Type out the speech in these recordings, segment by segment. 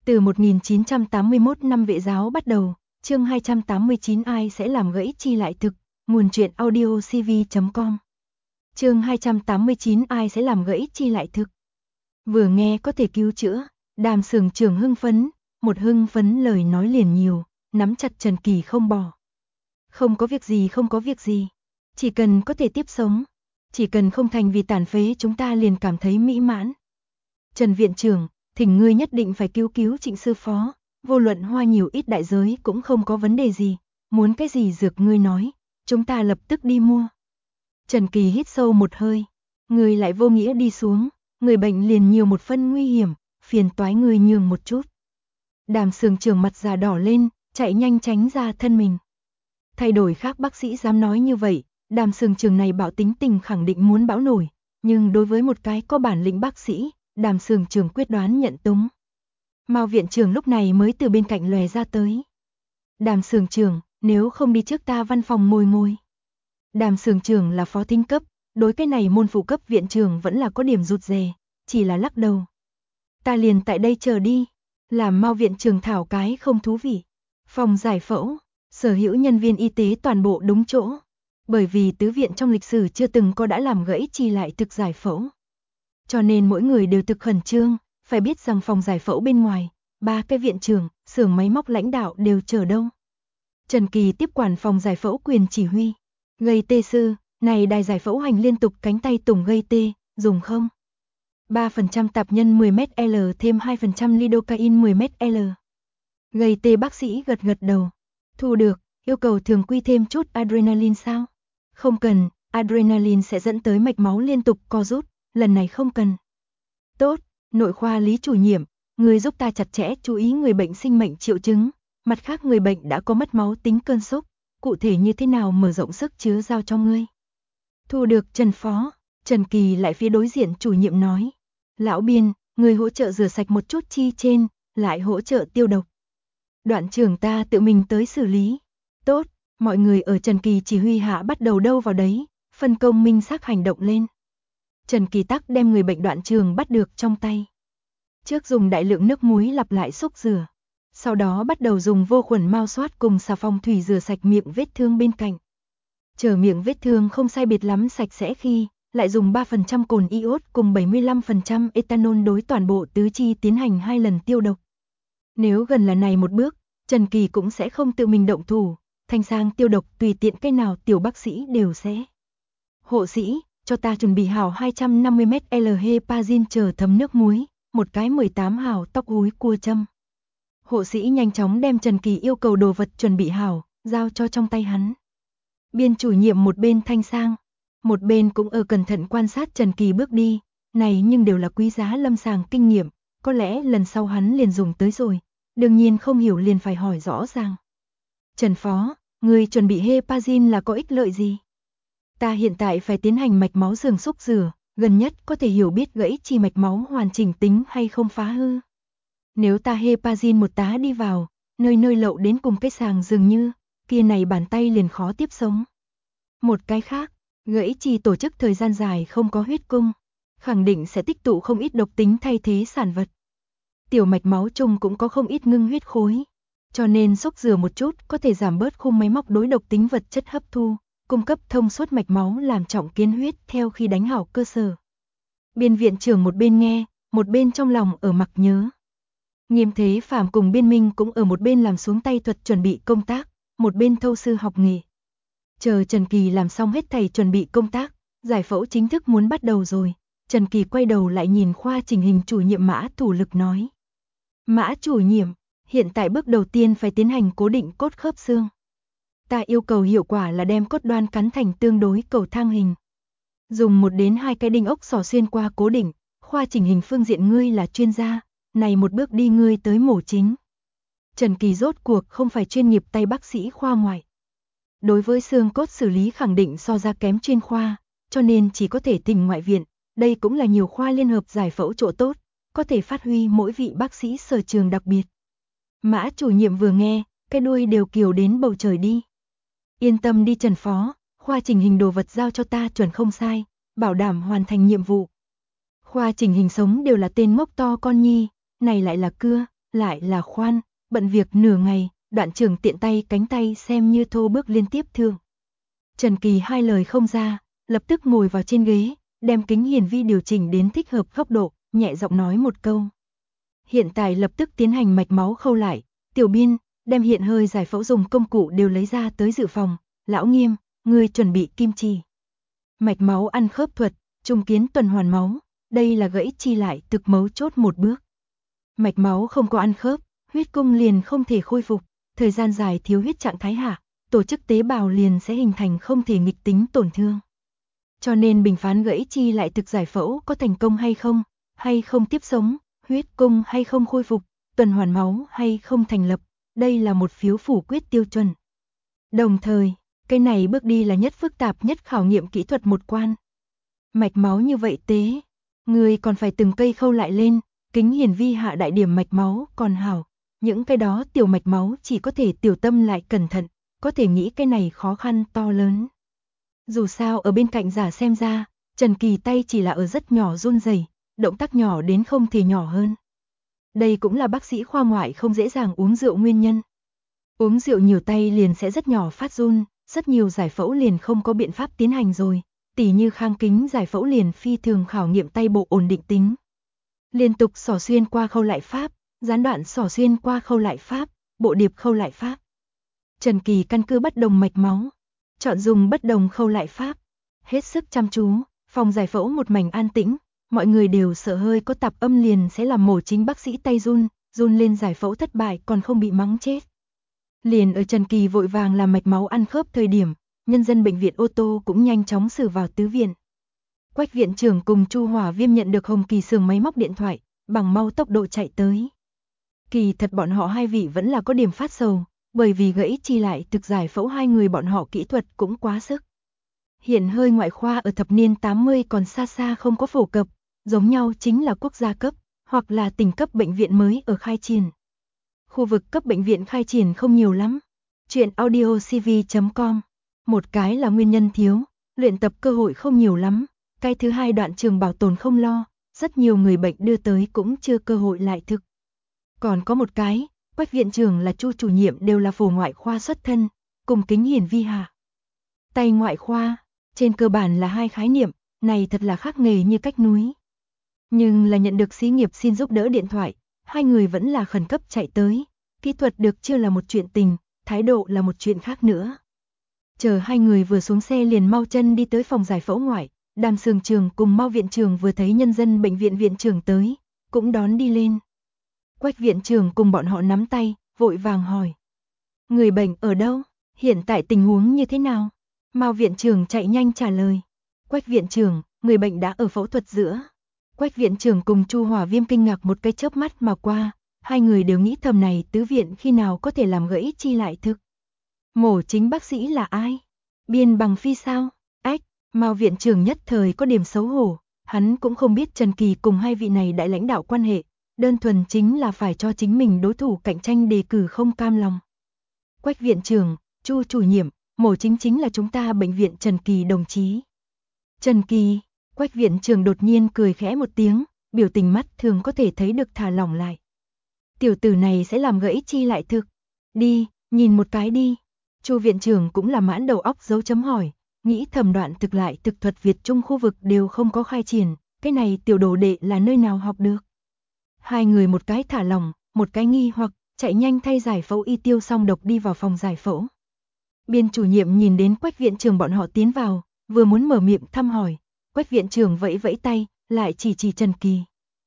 Từ 1981 năm vệ giáo bắt đầu, chương 289 ai sẽ làm gãy chi lại thực, nguồn truyện audio cv.com. Chương 289 ai sẽ làm gãy chi lại thực. Vừa nghe có thể cứu chữa, Đàm Sường Trường hưng phấn, một hưng phấn lời nói liền nhiều, nắm chặt Trần Kỳ không bỏ. Không có việc gì, không có việc gì, chỉ cần có thể tiếp sống, chỉ cần không thành vì tàn phế chúng ta liền cảm thấy mỹ mãn. Trần viện trưởng, thỉnh ngươi nhất định phải cứu Trịnh sư phó, vô luận hoa nhiều ít đại giới cũng không có vấn đề gì, muốn cái gì dược ngươi nói, chúng ta lập tức đi mua. Trần Kỳ hít sâu một hơi, ngươi lại vô nghĩa đi xuống, người bệnh liền nhiều một phân nguy hiểm, phiền toái ngươi nhường một chút. Đàm Sường Trường mặt già đỏ lên, chạy nhanh tránh ra thân mình. Thay đổi khác bác sĩ dám nói như vậy, Đàm Sường Trường này bảo tính tình khẳng định muốn bão nổi, nhưng đối với một cái có bản lĩnh bác sĩ, Đàm Sường Trường quyết đoán nhận túng. Mao viện trưởng lúc này mới từ bên cạnh lòe ra tới. Đàm Sường Trường, nếu không đi trước ta văn phòng ngồi. Đàm Sường Trường là phó thính cấp, đối cái này môn phụ cấp viện trưởng vẫn là có điểm rụt rè, chỉ là lắc đầu. Ta liền tại đây chờ đi, làm Mao viện trưởng thảo cái không thú vị. Phòng giải phẫu, sở hữu nhân viên y tế toàn bộ đúng chỗ, bởi vì tứ viện trong lịch sử chưa từng có đã làm gãy chi lại thực giải phẫu. Cho nên mỗi người đều thực khẩn trương, phải biết rằng phòng giải phẫu bên ngoài, 3 cái viện trưởng, xưởng máy móc lãnh đạo đều chờ đâu. Trần Kỳ tiếp quản phòng giải phẫu quyền chỉ huy. Gây tê sư, này đài giải phẫu hành liên tục cánh tay tùng gây tê, dùng không? 3% tạp nhân 10ml thêm 2% lidocaine 10ml. Gây tê bác sĩ gật đầu. Thu được, yêu cầu thường quy thêm chút adrenaline sao? Không cần, adrenaline sẽ dẫn tới mạch máu liên tục co rút, lần này không cần. Tốt, nội khoa Lý chủ nhiệm, người giúp ta chặt chẽ chú ý người bệnh sinh mệnh triệu chứng, mặt khác người bệnh đã có mất máu tính cơn sốc, cụ thể như thế nào mở rộng sức chứa giao cho ngươi. Thu được Trần phó, Trần Kỳ lại phía đối diện chủ nhiệm nói. Lão Biên, người hỗ trợ rửa sạch một chút chi trên, lại hỗ trợ tiêu độc. Đoạn trưởng ta tự mình tới xử lý. Tốt, mọi người ở Trần Kỳ chỉ huy hạ bắt đầu đâu vào đấy, phân công minh xác hành động lên. Trần Kỳ tắc đem người bệnh Đoạn Trường bắt được trong tay. Trước dùng đại lượng nước muối lặp lại xúc rửa, sau đó bắt đầu dùng vô khuẩn mao xoát cùng xà phòng thủy rửa sạch miệng vết thương bên cạnh. Chờ miệng vết thương không sai biệt lắm sạch sẽ khi, lại dùng 3% cồn iốt cùng 75% ethanol đối toàn bộ tứ chi tiến hành 2 lần tiêu độc. Nếu gần là này một bước, Trần Kỳ cũng sẽ không tự mình động thủ, thanh sang tiêu độc tùy tiện cái nào tiểu bác sĩ đều sẽ. Hộ sĩ, cho ta chuẩn bị hào 250ml heparin chờ thấm nước muối, một cái 18 hào tóc húi cua châm. Hộ sĩ nhanh chóng đem Trần Kỳ yêu cầu đồ vật chuẩn bị hào, giao cho trong tay hắn. Biên chủ nhiệm một bên thanh sang, một bên cũng ở cẩn thận quan sát Trần Kỳ bước đi, này nhưng đều là quý giá lâm sàng kinh nghiệm, có lẽ lần sau hắn liền dùng tới rồi, đương nhiên không hiểu liền phải hỏi rõ ràng. Trần phó, người chuẩn bị heparin là có ích lợi gì? Ta hiện tại phải tiến hành mạch máu giường xúc rửa, gần nhất có thể hiểu biết gãy chi mạch máu hoàn chỉnh tính hay không phá hư. Nếu ta heparin một tá đi vào, nơi lậu đến cùng cái sàng dường như, kia này bàn tay liền khó tiếp sống. Một cái khác, gãy chi tổ chức thời gian dài không có huyết cung, khẳng định sẽ tích tụ không ít độc tính thay thế sản vật. Tiểu mạch máu chung cũng có không ít ngưng huyết khối, cho nên xúc rửa một chút có thể giảm bớt khung máy móc đối độc tính vật chất hấp thu, cung cấp thông suốt mạch máu làm trọng kiến huyết theo khi đánh hảo cơ sở. Biên viện trưởng một bên nghe, một bên trong lòng ở mặc nhớ. Nghiêm Thế Phàm cùng Biên Minh cũng ở một bên làm xuống tay thuật chuẩn bị công tác, một bên thâu sư học nghề. Chờ Trần Kỳ làm xong hết thảy chuẩn bị công tác, giải phẫu chính thức muốn bắt đầu rồi. Trần Kỳ quay đầu lại nhìn khoa chỉnh hình chủ nhiệm Mã Thủ Lực nói. Mã chủ nhiệm, hiện tại bước đầu tiên phải tiến hành cố định cốt khớp xương. Ta yêu cầu hiệu quả là đem cốt đoan cắn thành tương đối cầu thang hình. Dùng 1 đến 2 cái đinh ốc xỏ xuyên qua cố định, khoa chỉnh hình phương diện ngươi là chuyên gia, này một bước đi ngươi tới mổ chính. Trần Kỳ rốt cuộc không phải chuyên nghiệp tay bác sĩ khoa ngoại. Đối với xương cốt xử lý khẳng định so ra kém chuyên khoa, cho nên chỉ có thể thỉnh ngoại viện, đây cũng là nhiều khoa liên hợp giải phẫu chỗ tốt, có thể phát huy mỗi vị bác sĩ sở trường đặc biệt. Mã chủ nhiệm vừa nghe, cái đuôi đều kiều đến bầu trời đi. Yên tâm đi Trần phó, khoa chỉnh hình đồ vật giao cho ta chuẩn không sai, bảo đảm hoàn thành nhiệm vụ. Khoa chỉnh hình sống đều là tên ngốc to con nhi, này lại là cưa, lại là khoan, bận việc nửa ngày, Đoạn Trường tiện tay cánh tay xem như thô bước liên tiếp thương. Trần Kỳ hai lời không ra, lập tức ngồi vào trên ghế, đem kính hiển vi điều chỉnh đến thích hợp góc độ, nhẹ giọng nói một câu. Hiện tại lập tức tiến hành mạch máu khâu lại, Tiểu Biên, đem hiện hơi giải phẫu dùng công cụ đều lấy ra tới dự phòng, Lão Nghiêm, ngươi chuẩn bị kim chỉ. Mạch máu ăn khớp thuật, trùng kiến tuần hoàn máu, đây là gãy chi lại thực mấu chốt một bước. Mạch máu không có ăn khớp, huyết cung liền không thể khôi phục, thời gian dài thiếu huyết trạng thái hạ, tổ chức tế bào liền sẽ hình thành không thể nghịch tính tổn thương. Cho nên bình phán gãy chi lại thực giải phẫu có thành công hay không tiếp sống, huyết cung hay không khôi phục, tuần hoàn máu hay không thành lập, đây là một phiếu phủ quyết tiêu chuẩn. Đồng thời, cái này bước đi là nhất phức tạp nhất khảo nghiệm kỹ thuật một quan. Mạch máu như vậy tế, người còn phải từng cây khâu lại lên, kính hiển vi hạ đại điểm mạch máu còn hảo, những cái đó tiểu mạch máu chỉ có thể tiểu tâm lại cẩn thận, có thể nghĩ cái này khó khăn to lớn. Dù sao ở bên cạnh giả xem ra, Trần Kỳ tay chỉ là ở rất nhỏ run rẩy, động tác nhỏ đến không thể nhỏ hơn. Đây cũng là bác sĩ khoa ngoại không dễ dàng uống rượu nguyên nhân. Uống rượu nhiều tay liền sẽ rất nhỏ phát run, rất nhiều giải phẫu liền không có biện pháp tiến hành rồi, tỉ như khang kính giải phẫu liền phi thường khảo nghiệm tay bộ ổn định tính. Liên tục xỏ xuyên qua khâu lại pháp, gián đoạn xỏ xuyên qua khâu lại pháp, bộ điệp khâu lại pháp. Trần Kỳ căn cứ bất đồng mạch máu, chọn dùng bất đồng khâu lại pháp, hết sức chăm chú, phòng giải phẫu một mảnh an tĩnh, mọi người đều sợ hơi có tạp âm liền sẽ làm mổ chính bác sĩ tay run lên giải phẫu thất bại còn không bị mắng chết. Liền ở Trần Kỳ vội vàng làm mạch máu ăn khớp thời điểm, nhân dân bệnh viện ô tô cũng nhanh chóng xử vào tứ viện. Quách viện trưởng cùng Chu Hỏa Viêm nhận được Hồng Kỳ xưởng máy móc điện thoại, bằng mau tốc độ chạy tới. Kỳ thật bọn họ hai vị vẫn là có điểm phát sầu, bởi vì gãy chi lại thực giải phẫu hai người bọn họ kỹ thuật cũng quá sức. Hiện hơi ngoại khoa ở thập niên 80 còn xa xa không có phổ cập, giống nhau chính là quốc gia cấp, hoặc là tỉnh cấp bệnh viện mới ở khai triển. Khu vực cấp bệnh viện khai triển không nhiều lắm. Chuyện audiocv.com. Một cái là nguyên nhân thiếu, luyện tập cơ hội không nhiều lắm. Cái thứ hai Đoạn Trường bảo tồn không lo, rất nhiều người bệnh đưa tới cũng chưa cơ hội lại thực. Còn có một cái, Quách viện trưởng là Chu chủ nhiệm đều là phổ ngoại khoa xuất thân, cùng kính hiển vi hạ. Tay ngoại khoa, trên cơ bản là hai khái niệm, này thật là khác nghề như cách núi. Nhưng là nhận được xí nghiệp xin giúp đỡ điện thoại, hai người vẫn là khẩn cấp chạy tới. Kỹ thuật được chưa là một chuyện tình, thái độ là một chuyện khác nữa. Chờ hai người vừa xuống xe liền mau chân đi tới phòng giải phẫu ngoại, Đàm Sường Trường cùng Mao viện trưởng vừa thấy nhân dân bệnh viện viện trưởng tới, cũng đón đi lên. Quách viện trưởng cùng bọn họ nắm tay, vội vàng hỏi. Người bệnh ở đâu? Hiện tại tình huống như thế nào? Mao viện trưởng chạy nhanh trả lời. Quách viện trưởng, người bệnh đã ở phẫu thuật giữa. Quách viện trưởng cùng Chu Hỏa Viêm kinh ngạc một cái chớp mắt mà qua, hai người đều nghĩ thầm này tứ viện khi nào có thể làm gãy chi lại thực. Mổ chính bác sĩ là ai? Biên Bằng Phi sao? Ách, Mao viện trưởng nhất thời có điểm xấu hổ, hắn cũng không biết Trần Kỳ cùng hai vị này đại lãnh đạo quan hệ, đơn thuần chính là phải cho chính mình đối thủ cạnh tranh đề cử không cam lòng. Quách viện trưởng, Chu chủ nhiệm, mổ chính là chúng ta bệnh viện Trần Kỳ đồng chí. Trần Kỳ, Quách viện trưởng đột nhiên cười khẽ một tiếng, biểu tình mắt thường có thể thấy được thả lỏng lại. Tiểu tử này sẽ làm gãy chi lại thực. Đi, nhìn một cái đi. Chu viện trưởng cũng là mãn đầu óc dấu chấm hỏi, nghĩ thầm Đoạn thực lại thực thuật Việt Trung khu vực đều không có khai triển, cái này tiểu đồ đệ là nơi nào học được. Hai người một cái thả lỏng, một cái nghi hoặc, chạy nhanh thay giải phẫu y tiêu xong độc đi vào phòng giải phẫu. Biên chủ nhiệm nhìn đến Quách viện trưởng bọn họ tiến vào, vừa muốn mở miệng thăm hỏi, Quách viện trưởng vẫy vẫy tay, lại chỉ Trần Kỳ.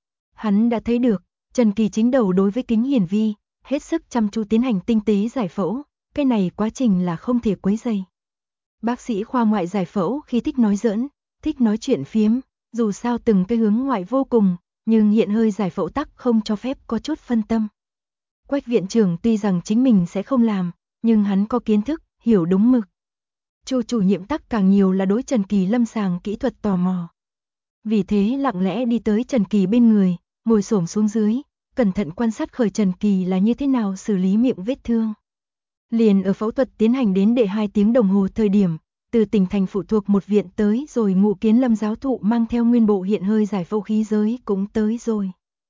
Hắn đã thấy được, Trần Kỳ chính đầu đối với kính hiển vi, hết sức chăm chú tiến hành tinh tế giải phẫu, cái này quá trình là không thể quấy rầy. Bác sĩ khoa ngoại giải phẫu khi thích nói giỡn, thích nói chuyện phiếm, dù sao từng cái hướng ngoại vô cùng, nhưng hiện hơi giải phẫu tắc không cho phép có chút phân tâm. Quách viện trưởng tuy rằng chính mình sẽ không làm, nhưng hắn có kiến thức, hiểu đúng mực. Chu chủ nhiệm tắc càng nhiều là đối Trần Kỳ lâm sàng kỹ thuật tò mò. Vì thế lặng lẽ đi tới Trần Kỳ bên người, ngồi xổm xuống dưới, cẩn thận quan sát khởi Trần Kỳ là như thế nào xử lý miệng vết thương. Liền ở phẫu thuật tiến hành đến đệ 2 tiếng đồng hồ thời điểm, từ tỉnh thành phụ thuộc một viện tới rồi Ngụ Kiến Lâm giáo thụ mang theo nguyên bộ hiện hơi giải phẫu khí giới cũng tới rồi.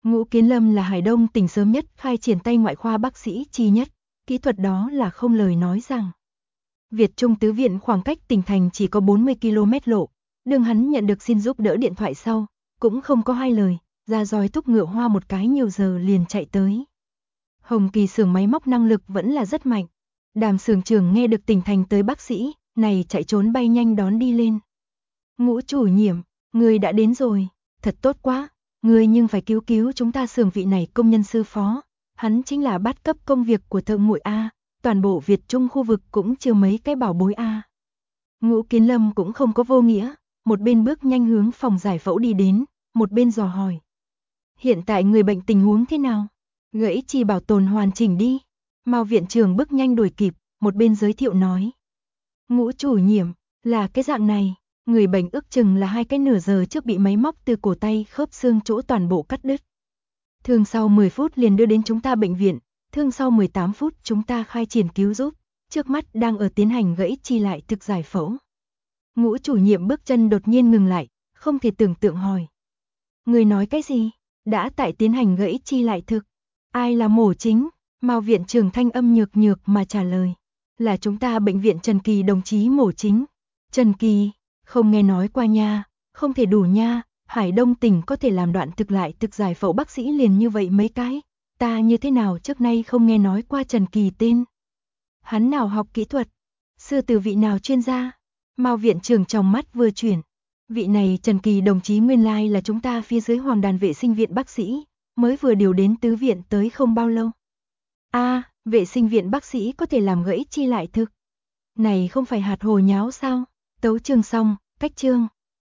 Ngũ Kiến Lâm là Hải Đông tỉnh sớm nhất khai triển tay ngoại khoa bác sĩ chi nhất, kỹ thuật đó là không lời nói rằng. Việt Trung Tứ Viện khoảng cách tỉnh thành chỉ có 40 km lộ, đường hắn nhận được xin giúp đỡ điện thoại sau, cũng không có hai lời, ra roi thúc ngựa hoa một cái nhiều giờ liền chạy tới. Hồng Kỳ xưởng máy móc năng lực vẫn là rất mạnh. Đàm xưởng trưởng nghe được tỉnh thành tới bác sĩ, này chạy trốn bay nhanh đón đi lên. Ngũ chủ nhiệm, người đã đến rồi, thật tốt quá, người nhưng phải cứu cứu chúng ta xưởng vị này công nhân sư phó, hắn chính là bát cấp công việc của thợ nguội A, toàn bộ Việt Trung khu vực cũng chưa mấy cái bảo bối A. Ngũ Kiến Lâm cũng không có vô nghĩa, một bên bước nhanh hướng phòng giải phẫu đi đến, một bên dò hỏi. Hiện tại người bệnh tình huống thế nào? Gãy chi bảo tồn hoàn chỉnh đi. Mao viện trưởng bước nhanh đuổi kịp, một bên giới thiệu nói. Ngũ chủ nhiệm, là cái dạng này, người bệnh ước chừng là 2 cái nửa giờ trước bị máy móc từ cổ tay khớp xương chỗ toàn bộ cắt đứt. Thương sau 10 phút liền đưa đến chúng ta bệnh viện, thương sau 18 phút chúng ta khai triển cứu giúp, trước mắt đang ở tiến hành gãy chi lại thực giải phẫu. Ngũ chủ nhiệm bước chân đột nhiên ngừng lại, không thể tưởng tượng hỏi. Người nói cái gì? Đã tại tiến hành gãy chi lại thực. Ai là mổ chính? Mao viện trưởng thanh âm nhược nhược mà trả lời. Là chúng ta bệnh viện Trần Kỳ đồng chí mổ chính. Trần Kỳ, không nghe nói qua nha, không thể đủ nha, Hải Đông tỉnh có thể làm đoạn thực lại thực giải phẫu bác sĩ liền như vậy mấy cái. Ta như thế nào trước nay không nghe nói qua Trần Kỳ tên. Hắn nào học kỹ thuật? Sư từ vị nào chuyên gia? Mao viện trưởng trong mắt vừa chuyển. Vị này Trần Kỳ đồng chí nguyên lai là chúng ta phía dưới Hoàng Đàn vệ sinh viện bác sĩ, mới vừa điều đến tứ viện tới không bao lâu. Vệ sinh viện bác sĩ có thể làm gãy chi lại thực. Này không phải hạt hồ nháo sao? Tấu chương xong, cách chương.